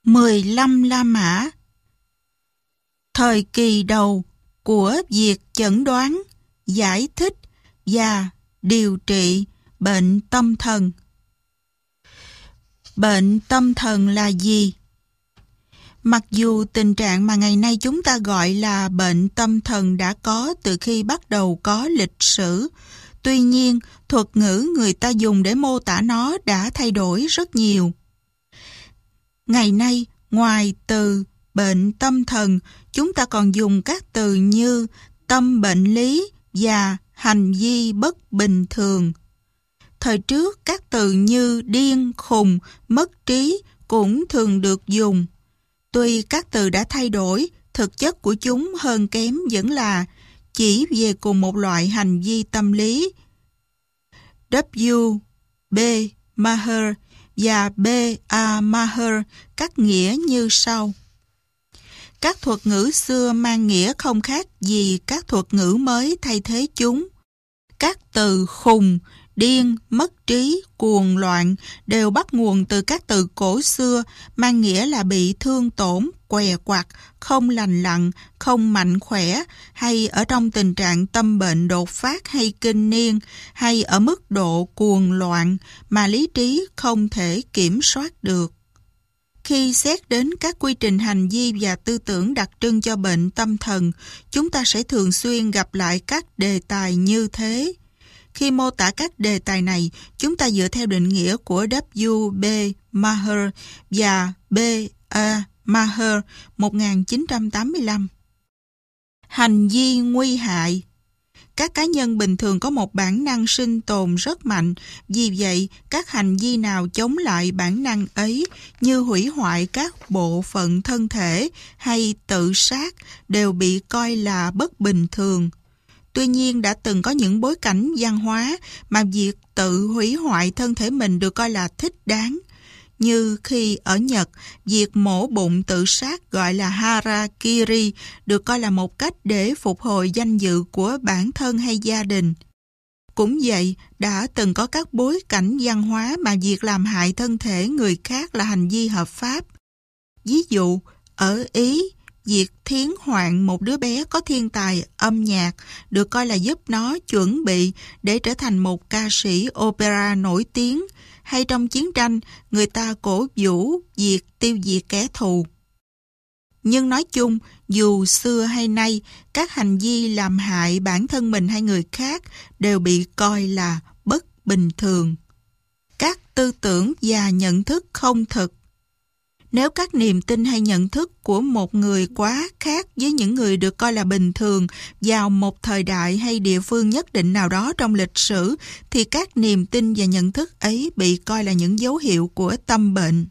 15 La Mã. Thời kỳ đầu của việc chẩn đoán, giải thích và điều trị bệnh tâm thần. Bệnh tâm thần là gì? Mặc dù tình trạng mà ngày nay chúng ta gọi là bệnh tâm thần đã có từ khi bắt đầu có lịch sử, tuy nhiên thuật ngữ người ta dùng để mô tả nó đã thay đổi rất nhiều. Ngày nay, ngoài từ bệnh tâm thần, chúng ta còn dùng các từ như tâm bệnh lý và hành vi bất bình thường. Thời trước, các từ như điên, khùng, mất trí cũng thường được dùng. Tuy các từ đã thay đổi, thực chất của chúng hơn kém vẫn là chỉ về cùng một loại hành vi tâm lý. W. B. Maher và B. A. Maher các nghĩa như sau. Các thuật ngữ xưa mang nghĩa không khác gì các thuật ngữ mới thay thế chúng. Các từ khùng, điên, mất trí, cuồng loạn đều bắt nguồn từ các từ cổ xưa mang nghĩa là bị thương tổn, què quặt, không lành lặn, không mạnh khỏe, hay ở trong tình trạng tâm bệnh đột phát hay kinh niên, hay ở mức độ cuồng loạn mà lý trí không thể kiểm soát được. Khi xét đến các quy trình hành vi và tư tưởng đặc trưng cho bệnh tâm thần, chúng ta sẽ thường xuyên gặp lại các đề tài như thế. Khi mô tả các đề tài này, chúng ta dựa theo định nghĩa của W. B. Maher và B. A. Maher 1985. Hành vi nguy hại. Các cá nhân bình thường có một bản năng sinh tồn rất mạnh, vì vậy các hành vi nào chống lại bản năng ấy như hủy hoại các bộ phận thân thể hay tự sát đều bị coi là bất bình thường. Tuy nhiên đã từng có những bối cảnh văn hóa mà việc tự hủy hoại thân thể mình được coi là thích đáng. Như khi ở Nhật, việc mổ bụng tự sát gọi là harakiri được coi là một cách để phục hồi danh dự của bản thân hay gia đình. Cũng vậy, đã từng có các bối cảnh văn hóa mà việc làm hại thân thể người khác là hành vi hợp pháp. Ví dụ, ở Ý, việc thiến hoạn một đứa bé có thiên tài âm nhạc được coi là giúp nó chuẩn bị để trở thành một ca sĩ opera nổi tiếng, hay trong chiến tranh người ta cổ vũ việc tiêu diệt kẻ thù. Nhưng nói chung, dù xưa hay nay, các hành vi làm hại bản thân mình hay người khác đều bị coi là bất bình thường. Các tư tưởng và nhận thức không thực. Nếu các niềm tin hay nhận thức của một người quá khác với những người được coi là bình thường vào một thời đại hay địa phương nhất định nào đó trong lịch sử, thì các niềm tin và nhận thức ấy bị coi là những dấu hiệu của tâm bệnh.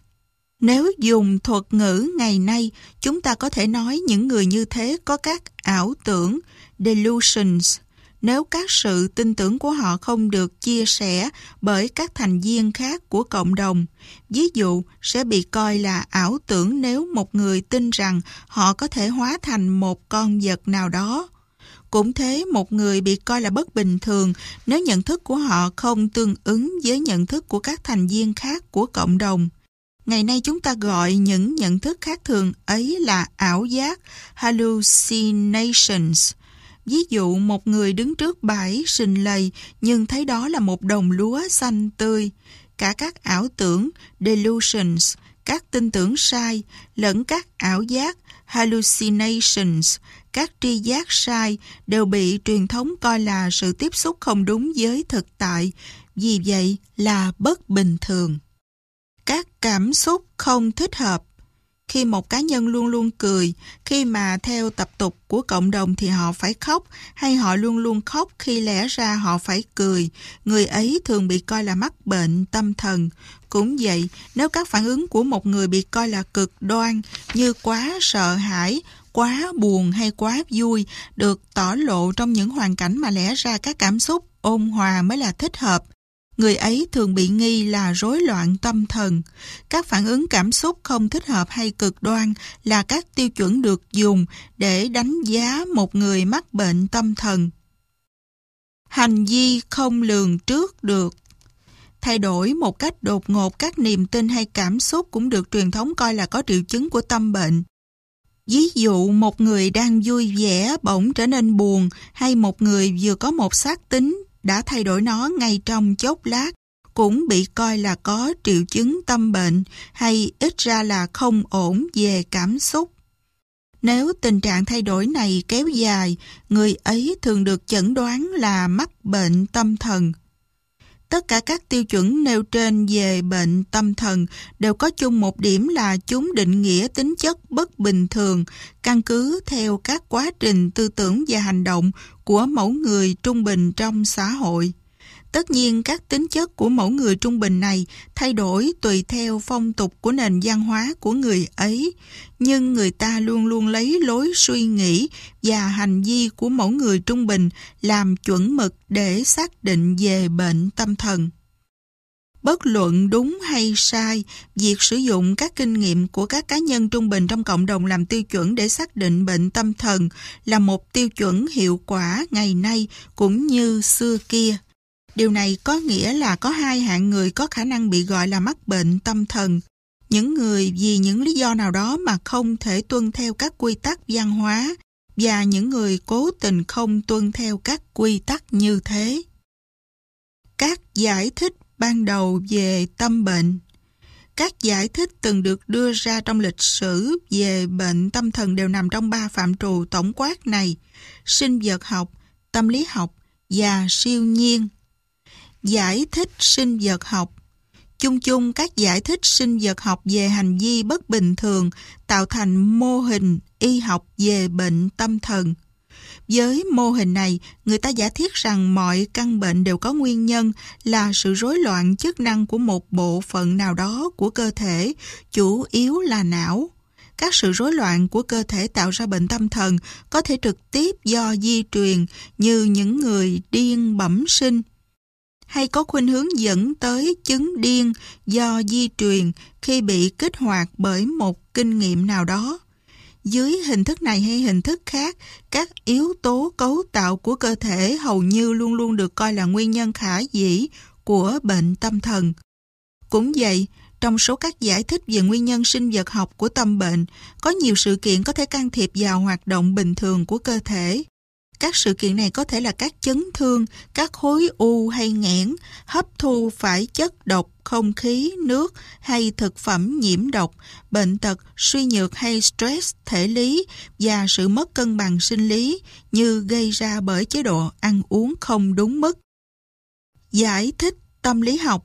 Nếu dùng thuật ngữ ngày nay, chúng ta có thể nói những người như thế có các ảo tưởng, delusions, nếu các sự tin tưởng của họ không được chia sẻ bởi các thành viên khác của cộng đồng. Ví dụ, sẽ bị coi là ảo tưởng nếu một người tin rằng họ có thể hóa thành một con vật nào đó. Cũng thế, một người bị coi là bất bình thường nếu nhận thức của họ không tương ứng với nhận thức của các thành viên khác của cộng đồng. Ngày nay chúng ta gọi những nhận thức khác thường ấy là ảo giác, hallucinations. Ví dụ, một người đứng trước bãi sình lầy nhưng thấy đó là một đồng lúa xanh tươi. Cả các ảo tưởng, delusions, các tin tưởng sai, lẫn các ảo giác, hallucinations, các tri giác sai đều bị truyền thống coi là sự tiếp xúc không đúng với thực tại, vì vậy là bất bình thường. Các cảm xúc không thích hợp. Khi một cá nhân luôn luôn cười, khi mà theo tập tục của cộng đồng thì họ phải khóc, hay họ luôn luôn khóc khi lẽ ra họ phải cười, người ấy thường bị coi là mắc bệnh tâm thần. Cũng vậy, nếu các phản ứng của một người bị coi là cực đoan như quá sợ hãi, quá buồn hay quá vui được tỏ lộ trong những hoàn cảnh mà lẽ ra các cảm xúc ôn hòa mới là thích hợp, người ấy thường bị nghi là rối loạn tâm thần. Các phản ứng cảm xúc không thích hợp hay cực đoan là các tiêu chuẩn được dùng để đánh giá một người mắc bệnh tâm thần. Hành vi không lường trước được. Thay đổi một cách đột ngột các niềm tin hay cảm xúc cũng được truyền thống coi là có triệu chứng của tâm bệnh. Ví dụ một người đang vui vẻ bỗng trở nên buồn, hay một người vừa có một xác tính đã thay đổi nó ngay trong chốc lát cũng bị coi là có triệu chứng tâm bệnh, hay ít ra là không ổn về cảm xúc. Nếu tình trạng thay đổi này kéo dài, người ấy thường được chẩn đoán là mắc bệnh tâm thần. Tất cả các tiêu chuẩn nêu trên về bệnh tâm thần đều có chung một điểm là chúng định nghĩa tính chất bất bình thường, căn cứ theo các quá trình tư tưởng và hành động của mẫu người trung bình trong xã hội. Tất nhiên các tính chất của mẫu người trung bình này thay đổi tùy theo phong tục của nền văn hóa của người ấy, nhưng người ta luôn luôn lấy lối suy nghĩ và hành vi của mẫu người trung bình làm chuẩn mực để xác định về bệnh tâm thần. Bất luận đúng hay sai, việc sử dụng các kinh nghiệm của các cá nhân trung bình trong cộng đồng làm tiêu chuẩn để xác định bệnh tâm thần là một tiêu chuẩn hiệu quả ngày nay cũng như xưa kia. Điều này có nghĩa là có hai hạng người có khả năng bị gọi là mắc bệnh tâm thần. Những người vì những lý do nào đó mà không thể tuân theo các quy tắc văn hóa, và những người cố tình không tuân theo các quy tắc như thế. Các giải thích ban đầu về tâm bệnh. Các giải thích từng được đưa ra trong lịch sử về bệnh tâm thần đều nằm trong 3 phạm trù tổng quát này: sinh vật học, tâm lý học và siêu nhiên. Giải thích sinh vật học. Chung chung các giải thích sinh vật học về hành vi bất bình thường tạo thành mô hình y học về bệnh tâm thần. Với mô hình này, người ta giả thiết rằng mọi căn bệnh đều có nguyên nhân là sự rối loạn chức năng của một bộ phận nào đó của cơ thể, chủ yếu là não. Các sự rối loạn của cơ thể tạo ra bệnh tâm thần có thể trực tiếp do di truyền như những người điên bẩm sinh, hay có khuynh hướng dẫn tới chứng điên do di truyền khi bị kích hoạt bởi một kinh nghiệm nào đó. Dưới hình thức này hay hình thức khác, các yếu tố cấu tạo của cơ thể hầu như luôn luôn được coi là nguyên nhân khả dĩ của bệnh tâm thần. Cũng vậy, trong số các giải thích về nguyên nhân sinh vật học của tâm bệnh, có nhiều sự kiện có thể can thiệp vào hoạt động bình thường của cơ thể. Các sự kiện này có thể là các chấn thương, các khối u hay nghẽn, hấp thu phải chất độc, không khí, nước hay thực phẩm nhiễm độc, bệnh tật, suy nhược hay stress thể lý và sự mất cân bằng sinh lý như gây ra bởi chế độ ăn uống không đúng mức. Giải thích tâm lý học.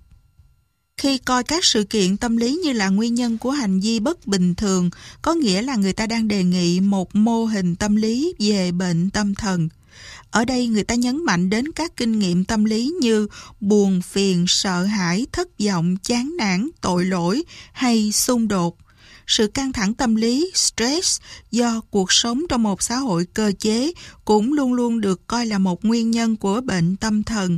Khi coi các sự kiện tâm lý như là nguyên nhân của hành vi bất bình thường, có nghĩa là người ta đang đề nghị một mô hình tâm lý về bệnh tâm thần. Ở đây người ta nhấn mạnh đến các kinh nghiệm tâm lý như buồn phiền, sợ hãi, thất vọng, chán nản, tội lỗi hay xung đột. Sự căng thẳng tâm lý, stress do cuộc sống trong một xã hội cơ chế cũng luôn luôn được coi là một nguyên nhân của bệnh tâm thần.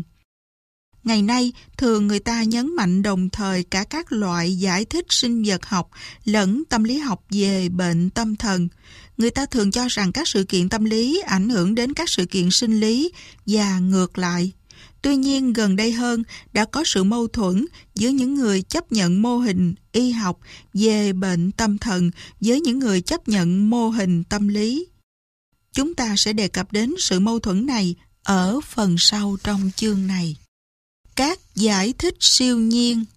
Ngày nay, thường người ta nhấn mạnh đồng thời cả các loại giải thích sinh vật học lẫn tâm lý học về bệnh tâm thần. Người ta thường cho rằng các sự kiện tâm lý ảnh hưởng đến các sự kiện sinh lý và ngược lại. Tuy nhiên, gần đây hơn đã có sự mâu thuẫn giữa những người chấp nhận mô hình y học về bệnh tâm thần với những người chấp nhận mô hình tâm lý. Chúng ta sẽ đề cập đến sự mâu thuẫn này ở phần sau trong chương này. Các giải thích siêu nhiên.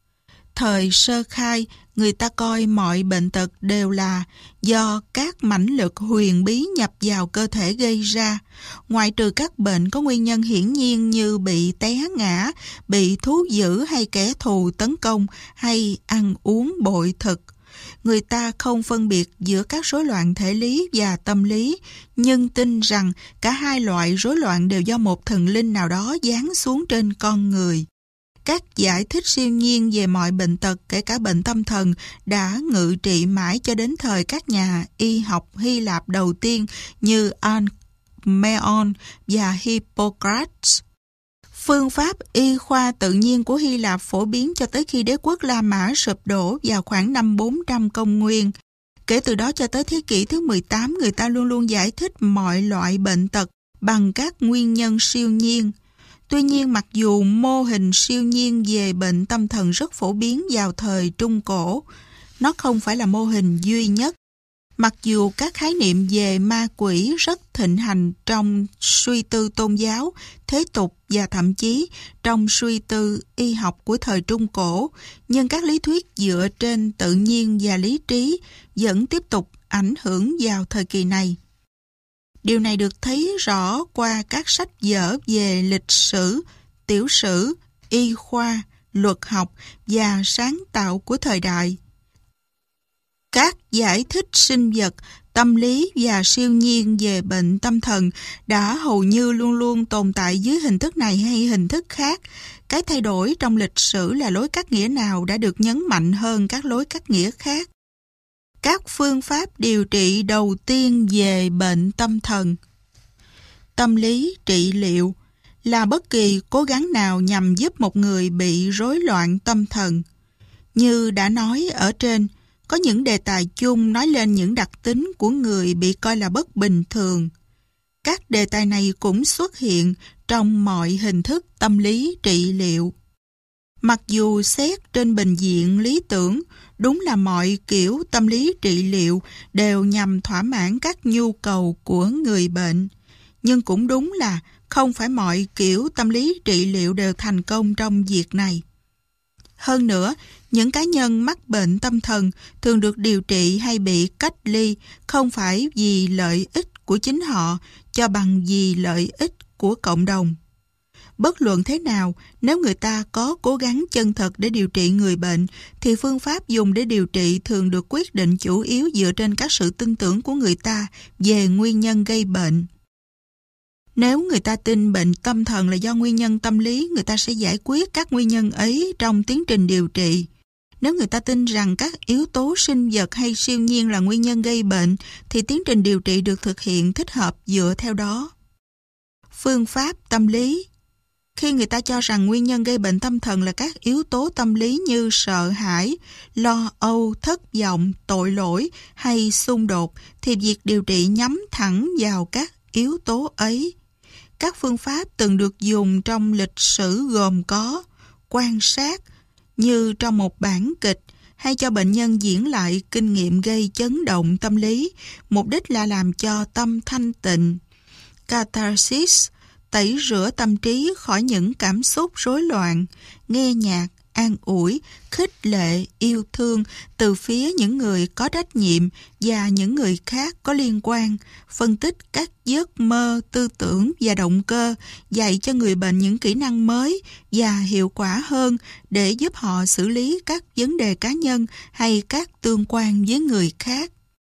Thời sơ khai, người ta coi mọi bệnh tật đều là do các mãnh lực huyền bí nhập vào cơ thể gây ra, ngoại trừ các bệnh có nguyên nhân hiển nhiên như bị té ngã, bị thú dữ hay kẻ thù tấn công hay ăn uống bội thực. Người ta không phân biệt giữa các rối loạn thể lý và tâm lý, nhưng tin rằng cả hai loại rối loạn đều do một thần linh nào đó giáng xuống trên con người. Các giải thích siêu nhiên về mọi bệnh tật, kể cả bệnh tâm thần, đã ngự trị mãi cho đến thời các nhà y học Hy Lạp đầu tiên như Alcmaeon và Hippocrates. Phương pháp y khoa tự nhiên của Hy Lạp phổ biến cho tới khi đế quốc La Mã sụp đổ vào khoảng năm 400 công nguyên. Kể từ đó cho tới thế kỷ thứ 18, người ta luôn luôn giải thích mọi loại bệnh tật bằng các nguyên nhân siêu nhiên. Tuy nhiên, mặc dù mô hình siêu nhiên về bệnh tâm thần rất phổ biến vào thời Trung Cổ, nó không phải là mô hình duy nhất. Mặc dù các khái niệm về ma quỷ rất thịnh hành trong suy tư tôn giáo, thế tục và thậm chí trong suy tư y học của thời Trung Cổ, nhưng các lý thuyết dựa trên tự nhiên và lý trí vẫn tiếp tục ảnh hưởng vào thời kỳ này. Điều này được thấy rõ qua các sách vở về lịch sử, tiểu sử, y khoa, luật học và sáng tạo của thời đại. Các giải thích sinh vật, tâm lý và siêu nhiên về bệnh tâm thần đã hầu như luôn luôn tồn tại dưới hình thức này hay hình thức khác. Cái thay đổi trong lịch sử là lối cắt nghĩa nào đã được nhấn mạnh hơn các lối cắt nghĩa khác. Các phương pháp điều trị đầu tiên về bệnh tâm thần. Tâm lý trị liệu là bất kỳ cố gắng nào nhằm giúp một người bị rối loạn tâm thần. Như đã nói ở trên, có những đề tài chung nói lên những đặc tính của người bị coi là bất bình thường. Các đề tài này cũng xuất hiện trong mọi hình thức tâm lý trị liệu. Mặc dù xét trên bình diện lý tưởng, đúng là mọi kiểu tâm lý trị liệu đều nhằm thỏa mãn các nhu cầu của người bệnh. Nhưng cũng đúng là không phải mọi kiểu tâm lý trị liệu đều thành công trong việc này. Hơn nữa, những cá nhân mắc bệnh tâm thần thường được điều trị hay bị cách ly không phải vì lợi ích của chính họ, cho bằng vì lợi ích của cộng đồng. Bất luận thế nào, nếu người ta có cố gắng chân thật để điều trị người bệnh, thì phương pháp dùng để điều trị thường được quyết định chủ yếu dựa trên các sự tin tưởng của người ta về nguyên nhân gây bệnh. Nếu người ta tin bệnh tâm thần là do nguyên nhân tâm lý, người ta sẽ giải quyết các nguyên nhân ấy trong tiến trình điều trị. Nếu người ta tin rằng các yếu tố sinh vật hay siêu nhiên là nguyên nhân gây bệnh, thì tiến trình điều trị được thực hiện thích hợp dựa theo đó. Phương pháp tâm lý. Khi người ta cho rằng nguyên nhân gây bệnh tâm thần là các yếu tố tâm lý như sợ hãi, lo âu, thất vọng, tội lỗi hay xung đột, thì việc điều trị nhắm thẳng vào các yếu tố ấy. Các phương pháp từng được dùng trong lịch sử gồm có quan sát, như trong một bản kịch, hay cho bệnh nhân diễn lại kinh nghiệm gây chấn động tâm lý, mục đích là làm cho tâm thanh tịnh. Catharsis, tẩy rửa tâm trí khỏi những cảm xúc rối loạn, nghe nhạc, an ủi, khích lệ, yêu thương từ phía những người có trách nhiệm và những người khác có liên quan, phân tích các giấc mơ, tư tưởng và động cơ, dạy cho người bệnh những kỹ năng mới và hiệu quả hơn để giúp họ xử lý các vấn đề cá nhân hay các tương quan với người khác.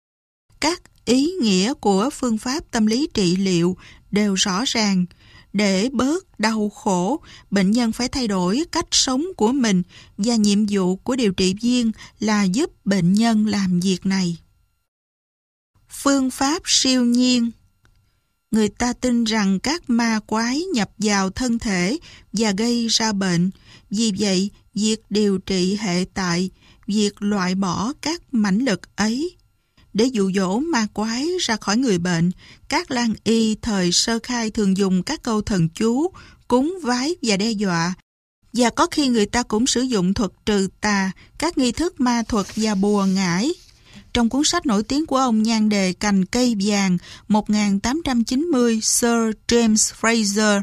Các ý nghĩa của phương pháp tâm lý trị liệu đều rõ ràng. Để bớt đau khổ, bệnh nhân phải thay đổi cách sống của mình và nhiệm vụ của điều trị viên là giúp bệnh nhân làm việc này. Phương pháp siêu nhiên. Người ta tin rằng các ma quái nhập vào thân thể và gây ra bệnh. Vì vậy, việc điều trị hệ tại, việc loại bỏ các mãnh lực ấy. Để dụ dỗ ma quái ra khỏi người bệnh, các lang y thời sơ khai thường dùng các câu thần chú, cúng vái và đe dọa. Và có khi người ta cũng sử dụng thuật trừ tà, các nghi thức ma thuật và bùa ngải. Trong cuốn sách nổi tiếng của ông nhan đề Cành cây vàng 1890, Sir James Frazer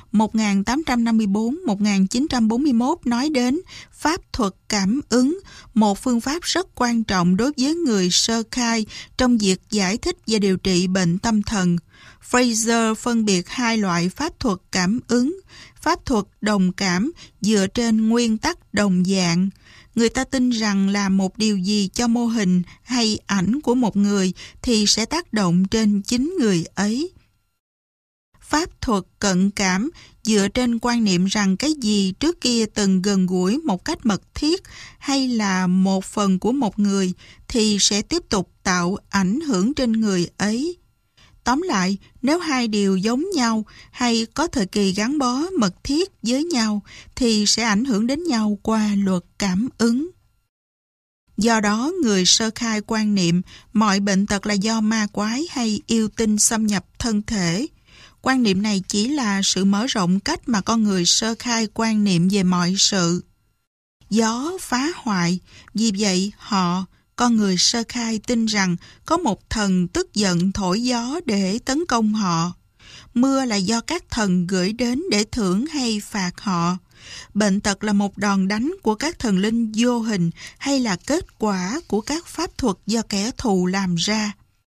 1854-1941 nói đến pháp thuật cảm ứng, một phương pháp rất quan trọng đối với người sơ khai trong việc giải thích và điều trị bệnh tâm thần. Frazer phân biệt hai loại pháp thuật cảm ứng, pháp thuật đồng cảm dựa trên nguyên tắc đồng dạng. Người ta tin rằng làm một điều gì cho mô hình hay ảnh của một người thì sẽ tác động trên chính người ấy. Pháp thuật cận cảm dựa trên quan niệm rằng cái gì trước kia từng gần gũi một cách mật thiết hay là một phần của một người thì sẽ tiếp tục tạo ảnh hưởng trên người ấy. Tóm lại, nếu hai điều giống nhau hay có thời kỳ gắn bó mật thiết với nhau thì sẽ ảnh hưởng đến nhau qua luật cảm ứng. Do đó, người sơ khai quan niệm mọi bệnh tật là do ma quái hay yêu tinh xâm nhập thân thể. Quan niệm này chỉ là sự mở rộng cách mà con người sơ khai quan niệm về mọi sự. Gió phá hoại, vì vậy con người sơ khai tin rằng có một thần tức giận thổi gió để tấn công họ. Mưa là do các thần gửi đến để thưởng hay phạt họ. Bệnh tật là một đòn đánh của các thần linh vô hình hay là kết quả của các pháp thuật do kẻ thù làm ra.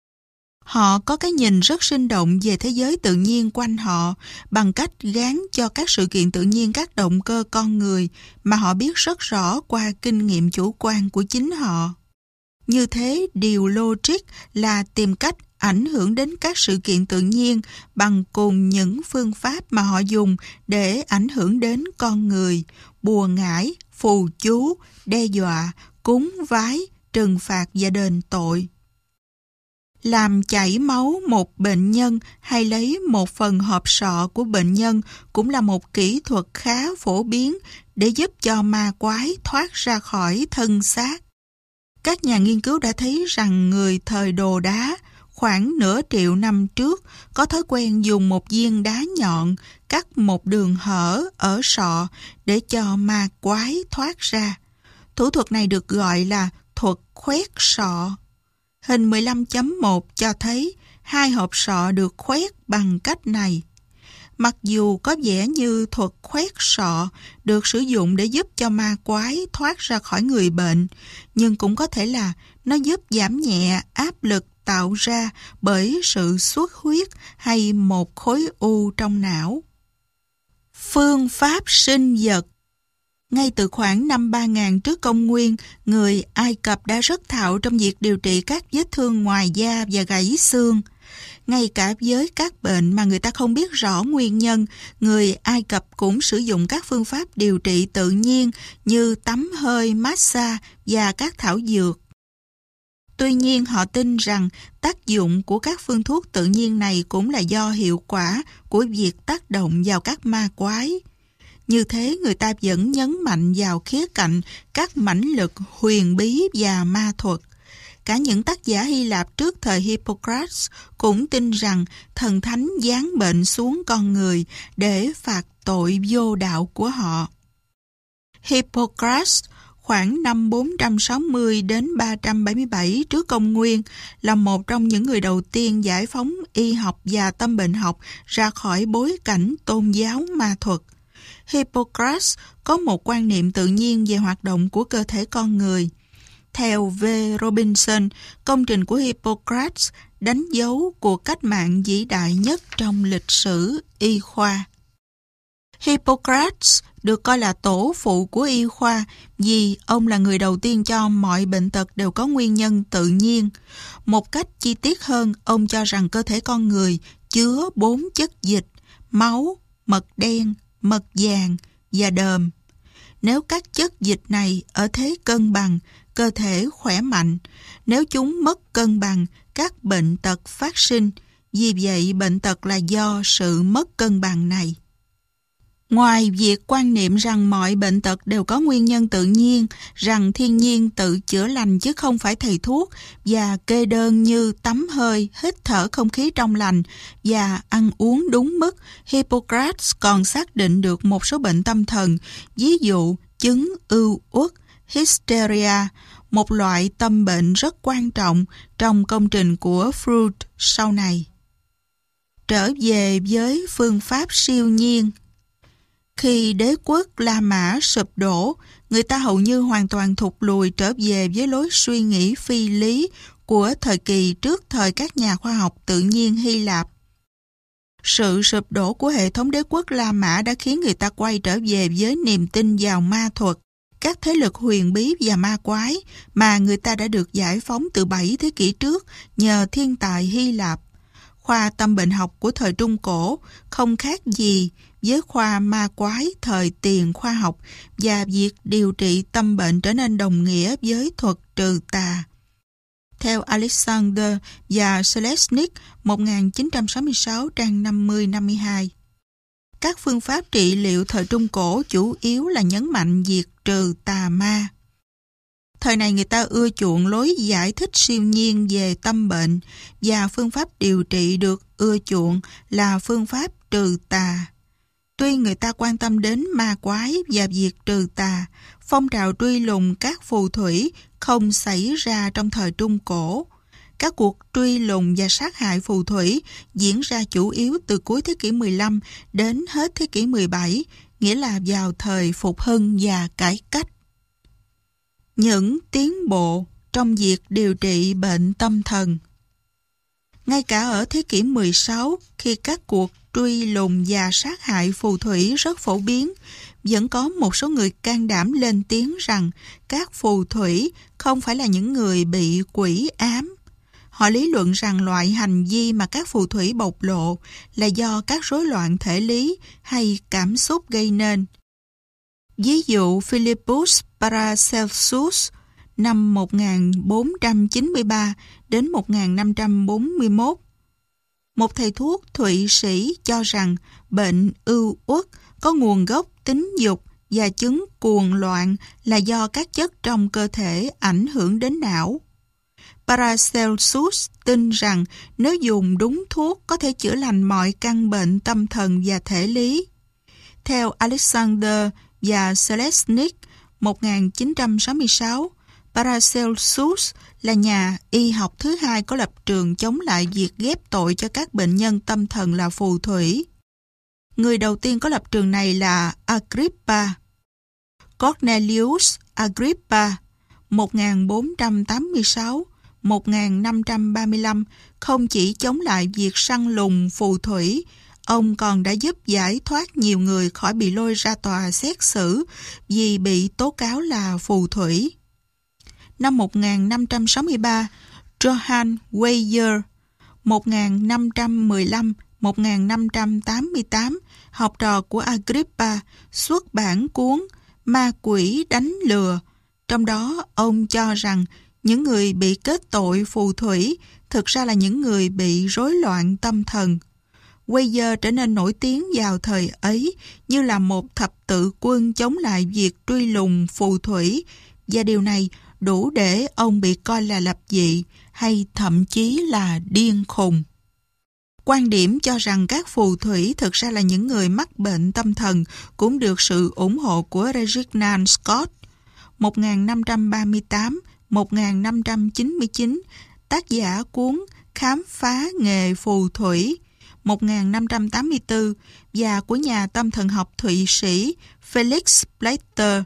Họ có cái nhìn rất sinh động về thế giới tự nhiên quanh họ bằng cách gán cho các sự kiện tự nhiên các động cơ con người mà họ biết rất rõ qua kinh nghiệm chủ quan của chính họ. Như thế, điều logic là tìm cách ảnh hưởng đến các sự kiện tự nhiên bằng cùng những phương pháp mà họ dùng để ảnh hưởng đến con người, bùa ngải, phù chú, đe dọa, cúng vái, trừng phạt và đền tội. Làm chảy máu một bệnh nhân hay lấy một phần hộp sọ của bệnh nhân cũng là một kỹ thuật khá phổ biến để giúp cho ma quái thoát ra khỏi thân xác. Các nhà nghiên cứu đã thấy rằng người thời Đồ Đá khoảng nửa triệu năm trước có thói quen dùng một viên đá nhọn cắt một đường hở ở sọ để cho ma quái thoát ra. Thủ thuật này được gọi là thuật khoét sọ. Hình 15.1 cho thấy 2 hộp sọ được khoét bằng cách này. Mặc dù có vẻ như thuật khoét sọ được sử dụng để giúp cho ma quái thoát ra khỏi người bệnh, nhưng cũng có thể là nó giúp giảm nhẹ áp lực tạo ra bởi sự xuất huyết hay một khối u trong não. Phương pháp sinh vật. Ngay từ khoảng năm 3000 trước công nguyên, người Ai Cập đã rất thạo trong việc điều trị các vết thương ngoài da và gãy xương. Ngay cả với các bệnh mà người ta không biết rõ nguyên nhân, người Ai Cập cũng sử dụng các phương pháp điều trị tự nhiên như tắm hơi, massage và các thảo dược. Tuy nhiên, họ tin rằng tác dụng của các phương thuốc tự nhiên này cũng là do hiệu quả của việc tác động vào các ma quái. Như thế, người ta vẫn nhấn mạnh vào khía cạnh các mãnh lực huyền bí và ma thuật. Cả những tác giả Hy Lạp trước thời Hippocrates cũng tin rằng thần thánh giáng bệnh xuống con người để phạt tội vô đạo của họ. Hippocrates khoảng năm 460 đến 377 trước công nguyên là một trong những người đầu tiên giải phóng y học và tâm bệnh học ra khỏi bối cảnh tôn giáo ma thuật. Hippocrates có một quan niệm tự nhiên về hoạt động của cơ thể con người. Theo V. Robinson, công trình của Hippocrates đánh dấu cuộc cách mạng vĩ đại nhất trong lịch sử y khoa. Hippocrates được coi là tổ phụ của y khoa vì ông là người đầu tiên cho mọi bệnh tật đều có nguyên nhân tự nhiên. Một cách chi tiết hơn, ông cho rằng cơ thể con người chứa 4 chất dịch: máu, mật đen, mật vàng và đờm. Nếu các chất dịch này ở thế cân bằng, cơ thể khỏe mạnh. Nếu chúng mất cân bằng, các bệnh tật phát sinh. Vì vậy, bệnh tật là do sự mất cân bằng này. Ngoài việc quan niệm rằng mọi bệnh tật đều có nguyên nhân tự nhiên, rằng thiên nhiên tự chữa lành chứ không phải thầy thuốc, và kê đơn như tắm hơi, hít thở không khí trong lành và ăn uống đúng mức, Hippocrates còn xác định được một số bệnh tâm thần, ví dụ chứng ưu uất, hysteria, một loại tâm bệnh rất quan trọng trong công trình của Freud sau này. Trở về với phương pháp siêu nhiên. Khi đế quốc La Mã sụp đổ, người ta hầu như hoàn toàn thụt lùi trở về với lối suy nghĩ phi lý của thời kỳ trước thời các nhà khoa học tự nhiên Hy Lạp. Sự sụp đổ của hệ thống đế quốc La Mã đã khiến người ta quay trở về với niềm tin vào ma thuật, các thế lực huyền bí và ma quái mà người ta đã được giải phóng từ 7 thế kỷ trước nhờ thiên tài Hy Lạp. Khoa tâm bệnh học của thời Trung Cổ không khác gì với khoa ma quái thời tiền khoa học, và việc điều trị tâm bệnh trở nên đồng nghĩa với thuật trừ tà. Theo Alexander và Selesnik 1966 trang 50-52. Các phương pháp trị liệu thời Trung Cổ chủ yếu là nhấn mạnh việc trừ tà ma. Thời này người ta ưa chuộng lối giải thích siêu nhiên về tâm bệnh và phương pháp điều trị được ưa chuộng là phương pháp trừ tà. Tuy người ta quan tâm đến ma quái và việc trừ tà, phong trào truy lùng các phù thủy không xảy ra trong thời Trung Cổ. Các cuộc truy lùng và sát hại phù thủy diễn ra chủ yếu từ cuối thế kỷ 15 đến hết thế kỷ 17, nghĩa là vào thời phục hưng và cải cách. Những tiến bộ trong việc điều trị bệnh tâm thần. Ngay cả ở thế kỷ 16, khi các cuộc truy lùng và sát hại phù thủy rất phổ biến, vẫn có một số người can đảm lên tiếng rằng các phù thủy không phải là những người bị quỷ ám. Họ lý luận rằng loại hành vi mà các phù thủy bộc lộ là do các rối loạn thể lý hay cảm xúc gây nên. Ví dụ Philippus Paracelsus năm 1493 đến 1541, một thầy thuốc Thụy Sĩ cho rằng bệnh ưu uất có nguồn gốc tính dục và chứng cuồng loạn là do các chất trong cơ thể ảnh hưởng đến não. Paracelsus tin rằng nếu dùng đúng thuốc có thể chữa lành mọi căn bệnh tâm thần và thể lý. Theo Alexander và Selesnik 1966, Paracelsus là nhà y học thứ hai có lập trường chống lại việc ghép tội cho các bệnh nhân tâm thần là phù thủy. Người đầu tiên có lập trường này là Agrippa. Cornelius Agrippa 1486-1535 không chỉ chống lại việc săn lùng phù thủy, ông còn đã giúp giải thoát nhiều người khỏi bị lôi ra tòa xét xử vì bị tố cáo là phù thủy. Năm 1563, Johann Weyer 1515-1588, học trò của Agrippa, xuất bản cuốn Ma quỷ đánh lừa. Trong đó, ông cho rằng những người bị kết tội phù thủy thực ra là những người bị rối loạn tâm thần. Weyer trở nên nổi tiếng vào thời ấy như là một thập tự quân chống lại việc truy lùng phù thủy, và điều này đủ để ông bị coi là lập dị hay thậm chí là điên khùng. Quan điểm cho rằng các phù thủy thực ra là những người mắc bệnh tâm thần cũng được sự ủng hộ của Reginald Scott 1538-1599, tác giả cuốn Khám phá nghề phù thủy 1584 và của nhà tâm thần học Thụy Sĩ Felix Plater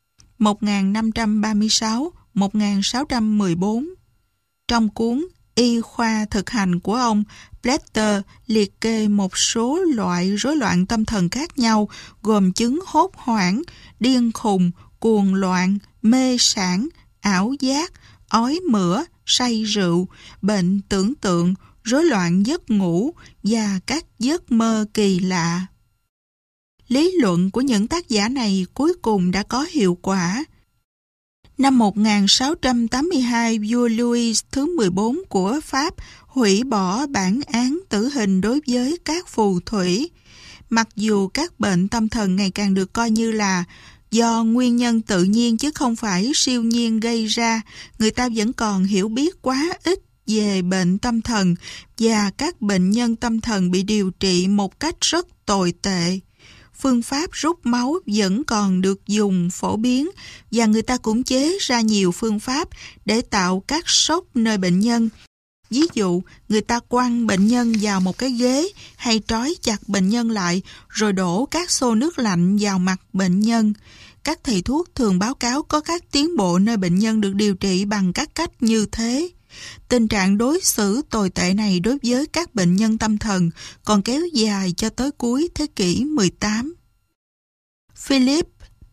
1536-1614. Trong cuốn Y khoa thực hành của ông, Plater liệt kê một số loại rối loạn tâm thần khác nhau gồm chứng hốt hoảng, điên khùng, cuồng loạn, mê sảng, ảo giác, ói mửa, say rượu, bệnh tưởng tượng, rối loạn giấc ngủ và các giấc mơ kỳ lạ. Lý luận của những tác giả này cuối cùng đã có hiệu quả. Năm 1682, vua Louis thứ 14 của Pháp hủy bỏ bản án tử hình đối với các phù thủy. Mặc dù các bệnh tâm thần ngày càng được coi như là do nguyên nhân tự nhiên chứ không phải siêu nhiên gây ra, người ta vẫn còn hiểu biết quá ít về bệnh tâm thần và các bệnh nhân tâm thần bị điều trị một cách rất tồi tệ. Phương pháp rút máu vẫn còn được dùng phổ biến và người ta cũng chế ra nhiều phương pháp để tạo các sốc nơi bệnh nhân. Ví dụ, người ta quăng bệnh nhân vào một cái ghế hay trói chặt bệnh nhân lại rồi đổ các xô nước lạnh vào mặt bệnh nhân. Các thầy thuốc thường báo cáo có các tiến bộ nơi bệnh nhân được điều trị bằng các cách như thế. Tình trạng đối xử tồi tệ này đối với các bệnh nhân tâm thần còn kéo dài cho tới cuối thế kỷ 18. Philippe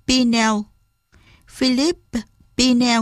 Pinel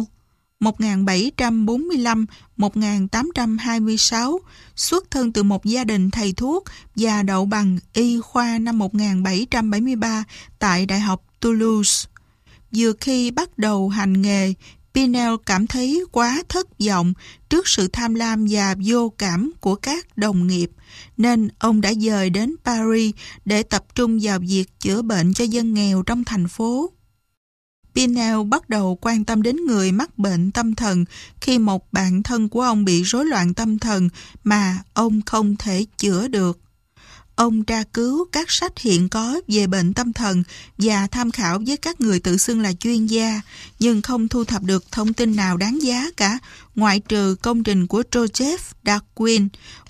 1745-1826, xuất thân từ một gia đình thầy thuốc và đậu bằng y khoa năm 1773 tại Đại học Toulouse. Vừa khi bắt đầu hành nghề, Pinel cảm thấy quá thất vọng trước sự tham lam và vô cảm của các đồng nghiệp, nên ông đã dời đến Paris để tập trung vào việc chữa bệnh cho dân nghèo trong thành phố. Pinel bắt đầu quan tâm đến người mắc bệnh tâm thần khi một bạn thân của ông bị rối loạn tâm thần mà ông không thể chữa được. Ông tra cứu các sách hiện có về bệnh tâm thần và tham khảo với các người tự xưng là chuyên gia, nhưng không thu thập được thông tin nào đáng giá cả, ngoại trừ công trình của Joseph Darwin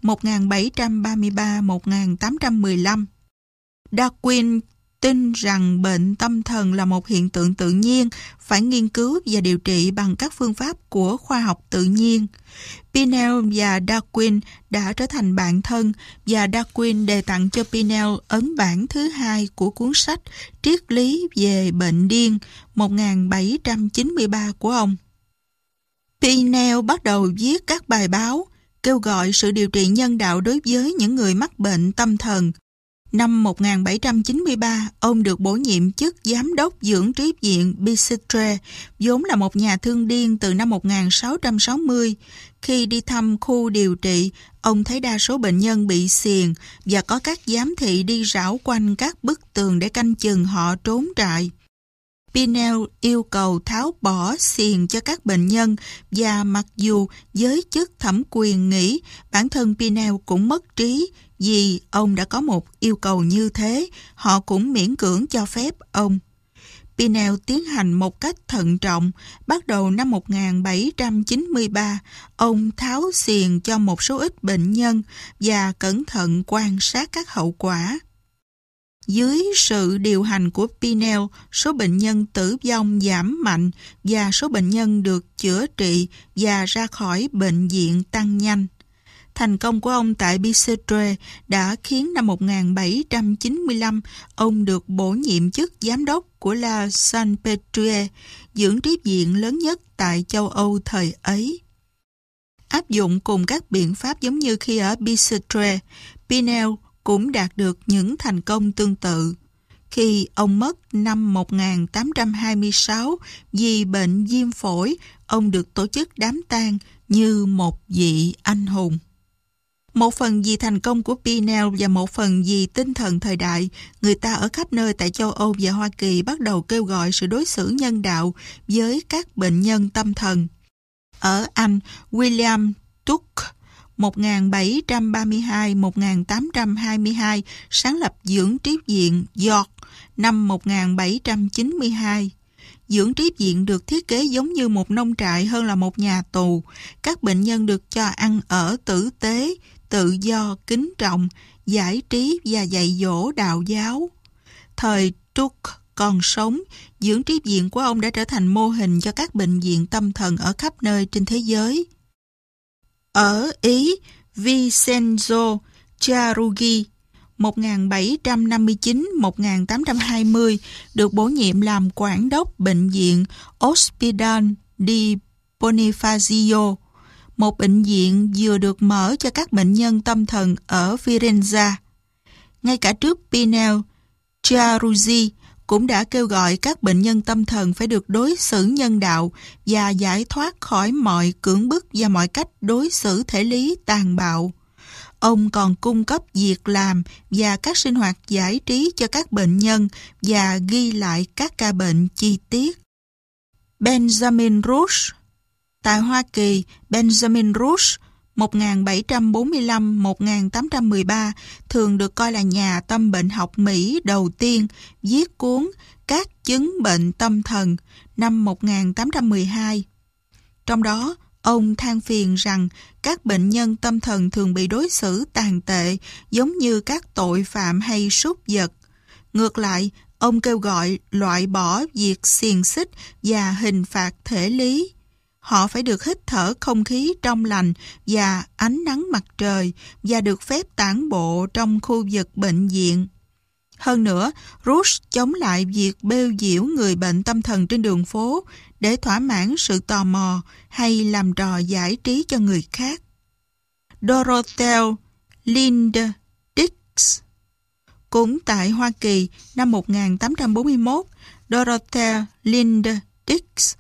1733-1815. Darwin tin rằng bệnh tâm thần là một hiện tượng tự nhiên, phải nghiên cứu và điều trị bằng các phương pháp của khoa học tự nhiên. Pinel và Darwin đã trở thành bạn thân và Darwin đề tặng cho Pinel ấn bản thứ hai của cuốn sách Triết lý về bệnh điên 1793 của ông. Pinel bắt đầu viết các bài báo kêu gọi sự điều trị nhân đạo đối với những người mắc bệnh tâm thần. Năm 1793, ông được bổ nhiệm chức giám đốc dưỡng trí viện Bicêtre, vốn là một nhà thương điên từ năm 1660. Khi đi thăm khu điều trị, ông thấy đa số bệnh nhân bị xiềng và có các giám thị đi rảo quanh các bức tường để canh chừng họ trốn trại. Pinel yêu cầu tháo bỏ xiềng cho các bệnh nhân và mặc dù giới chức thẩm quyền nghĩ bản thân Pinel cũng mất trí vì ông đã có một yêu cầu như thế, họ cũng miễn cưỡng cho phép ông. Pinel tiến hành một cách thận trọng. Bắt đầu năm 1793, ông tháo xiềng cho một số ít bệnh nhân và cẩn thận quan sát các hậu quả. Dưới sự điều hành của Pinel, số bệnh nhân tử vong giảm mạnh và số bệnh nhân được chữa trị và ra khỏi bệnh viện tăng nhanh. Thành công của ông tại Bicêtre đã khiến năm 1795 ông được bổ nhiệm chức giám đốc của La Salpêtrière, dưỡng trí viện lớn nhất tại châu Âu thời ấy. Áp dụng cùng các biện pháp giống như khi ở Bicêtre, Pinel cũng đạt được những thành công tương tự. Khi ông mất năm 1826 vì bệnh viêm phổi, ông được tổ chức đám tang như một vị anh hùng. Một phần vì thành công của Pinel và một phần vì tinh thần thời đại, người ta ở khắp nơi tại châu Âu và Hoa Kỳ bắt đầu kêu gọi sự đối xử nhân đạo với các bệnh nhân tâm thần. Ở Anh, William Tuke 1732-1822 sáng lập dưỡng trí viện York năm 1792. Dưỡng trí viện được thiết kế giống như một nông trại hơn là một nhà tù. Các bệnh nhân được cho ăn ở tử tế, tự do, kính trọng, giải trí và dạy dỗ đạo giáo. Thời Tuke còn sống, dưỡng trí viện của ông đã trở thành mô hình cho các bệnh viện tâm thần ở khắp nơi trên thế giới. Ở Ý, Vincenzo Chiarugi 1759-1820 được bổ nhiệm làm quản đốc bệnh viện Ospedale di Bonifacio, một bệnh viện vừa được mở cho các bệnh nhân tâm thần ở Firenze. Ngay cả trước Pinel, Chiarugi cũng đã kêu gọi các bệnh nhân tâm thần phải được đối xử nhân đạo và giải thoát khỏi mọi cưỡng bức và mọi cách đối xử thể lý tàn bạo. Ông còn cung cấp việc làm và các sinh hoạt giải trí cho các bệnh nhân và ghi lại các ca bệnh chi tiết. Benjamin Rush. Tại Hoa Kỳ, Benjamin Rush 1745-1813 thường được coi là nhà tâm bệnh học Mỹ đầu tiên viết cuốn Các chứng bệnh tâm thần năm 1812. Trong đó, ông than phiền rằng các bệnh nhân tâm thần thường bị đối xử tàn tệ giống như các tội phạm hay súc vật. Ngược lại, ông kêu gọi loại bỏ việc xiềng xích và hình phạt thể lý. Họ phải được hít thở không khí trong lành và ánh nắng mặt trời và được phép tản bộ trong khu vực bệnh viện. Hơn nữa, Rush chống lại việc bêu diễu người bệnh tâm thần trên đường phố để thỏa mãn sự tò mò hay làm trò giải trí cho người khác. Dorothea Lynde Dix. Cũng tại Hoa Kỳ, năm 1841, Dorothea Lynde Dix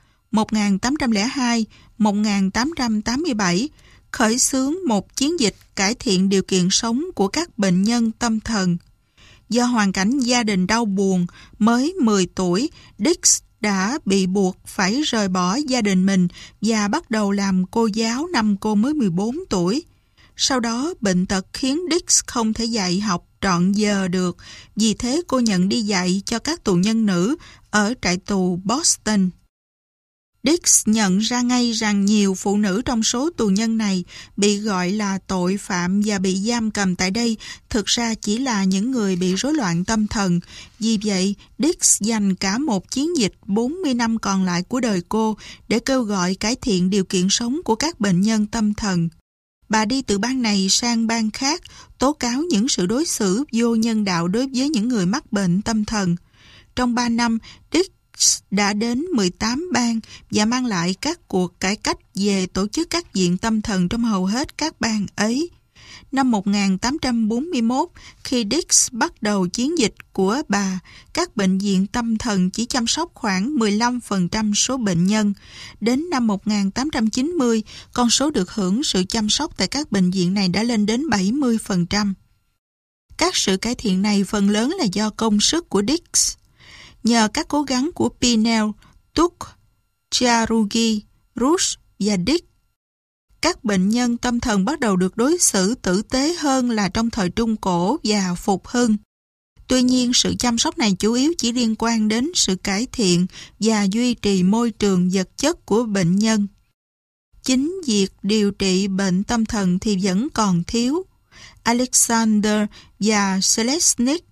1802-1887 khởi xướng một chiến dịch cải thiện điều kiện sống của các bệnh nhân tâm thần. Do hoàn cảnh gia đình đau buồn, mới 10 tuổi, Dix đã bị buộc phải rời bỏ gia đình mình và bắt đầu làm cô giáo năm cô mới 14 tuổi. Sau đó, bệnh tật khiến Dix không thể dạy học trọn giờ được, vì thế cô nhận đi dạy cho các tù nhân nữ ở trại tù Boston. Dix nhận ra ngay rằng nhiều phụ nữ trong số tù nhân này bị gọi là tội phạm và bị giam cầm tại đây thực ra chỉ là những người bị rối loạn tâm thần. Vì vậy, Dix dành cả một chiến dịch 40 năm còn lại của đời cô để kêu gọi cải thiện điều kiện sống của các bệnh nhân tâm thần. Bà đi từ bang này sang bang khác, tố cáo những sự đối xử vô nhân đạo đối với những người mắc bệnh tâm thần. Trong 3 năm, Dix đã đến 18 bang và mang lại các cuộc cải cách về tổ chức các viện tâm thần trong hầu hết các bang ấy. Năm 1841, khi Dix bắt đầu chiến dịch của bà, các bệnh viện tâm thần chỉ chăm sóc khoảng 15% số bệnh nhân. Đến năm 1890, con số được hưởng sự chăm sóc tại các bệnh viện này đã lên đến 70%. Các sự cải thiện này phần lớn là do công sức của Dix. Nhờ các cố gắng của Pinel, Tuck, Chiarugi, Rush và Dix, các bệnh nhân tâm thần bắt đầu được đối xử tử tế hơn là trong thời Trung Cổ và Phục Hưng. Tuy nhiên, sự chăm sóc này chủ yếu chỉ liên quan đến sự cải thiện và duy trì môi trường vật chất của bệnh nhân. Chính việc điều trị bệnh tâm thần thì vẫn còn thiếu. Alexander và Selesnik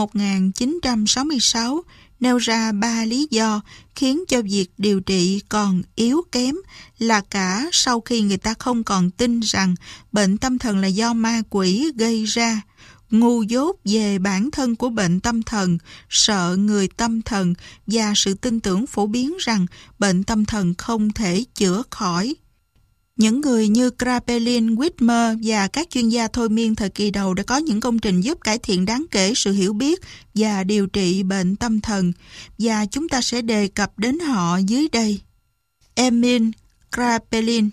1966 nêu ra 3 lý do khiến cho việc điều trị còn yếu kém, là cả sau khi người ta không còn tin rằng bệnh tâm thần là do ma quỷ gây ra, ngu dốt về bản thân của bệnh tâm thần, sợ người tâm thần và sự tin tưởng phổ biến rằng bệnh tâm thần không thể chữa khỏi. Những người như Kraepelin, Whitmer và các chuyên gia thôi miên thời kỳ đầu đã có những công trình giúp cải thiện đáng kể sự hiểu biết và điều trị bệnh tâm thần, và chúng ta sẽ đề cập đến họ dưới đây. Emil Kraepelin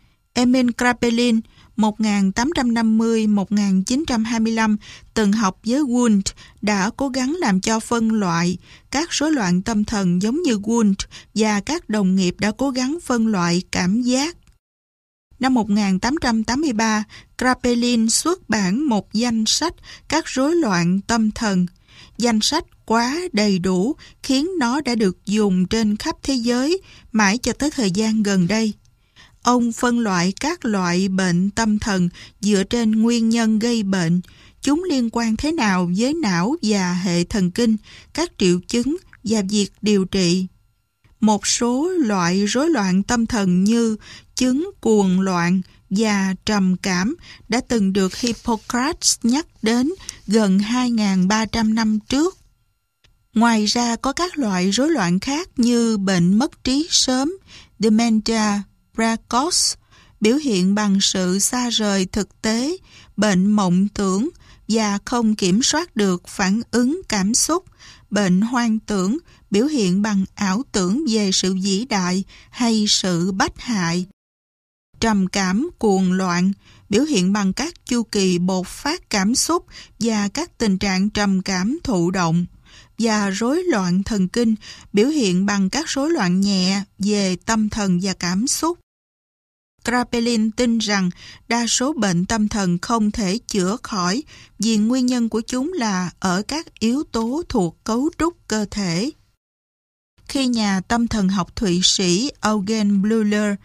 1850-1925 từng học với Wundt đã cố gắng làm cho phân loại các rối loạn tâm thần giống như Wundt, và các đồng nghiệp đã cố gắng phân loại cảm giác. Năm 1883, Kraepelin xuất bản một danh sách các rối loạn tâm thần. Danh sách quá đầy đủ khiến nó đã được dùng trên khắp thế giới mãi cho tới thời gian gần đây. Ông phân loại các loại bệnh tâm thần dựa trên nguyên nhân gây bệnh, chúng liên quan thế nào với não và hệ thần kinh, các triệu chứng và việc điều trị. Một số loại rối loạn tâm thần như chứng cuồng loạn và trầm cảm đã từng được Hippocrates nhắc đến gần 2.300 năm trước. Ngoài ra có các loại rối loạn khác như bệnh mất trí sớm, dementia precox, biểu hiện bằng sự xa rời thực tế, bệnh mộng tưởng và không kiểm soát được phản ứng cảm xúc, bệnh hoang tưởng, biểu hiện bằng ảo tưởng về sự vĩ đại hay sự bách hại. Trầm cảm cuồng loạn, biểu hiện bằng các chu kỳ bộc phát cảm xúc và các tình trạng trầm cảm thụ động. Và rối loạn thần kinh, biểu hiện bằng các rối loạn nhẹ về tâm thần và cảm xúc. Kraepelin tin rằng đa số bệnh tâm thần không thể chữa khỏi vì nguyên nhân của chúng là ở các yếu tố thuộc cấu trúc cơ thể. Khi nhà tâm thần học Thụy Sĩ Eugen Bleuler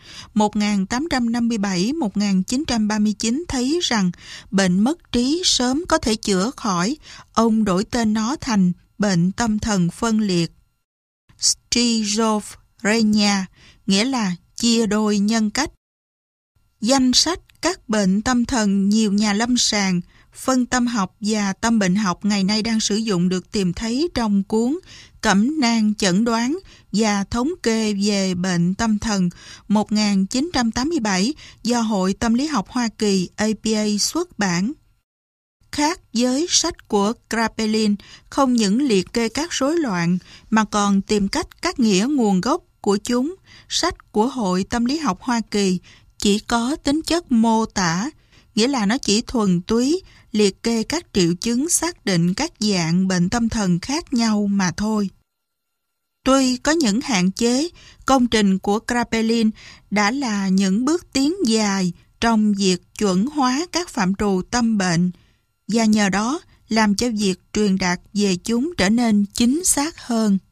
1857-1939 thấy rằng bệnh mất trí sớm có thể chữa khỏi, ông đổi tên nó thành bệnh tâm thần phân liệt, schizophrenia, nghĩa là chia đôi nhân cách. Danh sách các bệnh tâm thần nhiều nhà lâm sàng, phân tâm học và tâm bệnh học ngày nay đang sử dụng được tìm thấy trong cuốn Cẩm nang chẩn đoán và thống kê về bệnh tâm thần 1987 do Hội Tâm lý học Hoa Kỳ APA xuất bản. Khác với sách của Kraepelin, không những liệt kê các rối loạn mà còn tìm cách cắt nghĩa nguồn gốc của chúng, sách của Hội Tâm lý học Hoa Kỳ chỉ có tính chất mô tả, nghĩa là nó chỉ thuần túy liệt kê các triệu chứng xác định các dạng bệnh tâm thần khác nhau mà thôi. Tuy có những hạn chế, công trình của Kraepelin đã là những bước tiến dài trong việc chuẩn hóa các phạm trù tâm bệnh và nhờ đó làm cho việc truyền đạt về chúng trở nên chính xác hơn.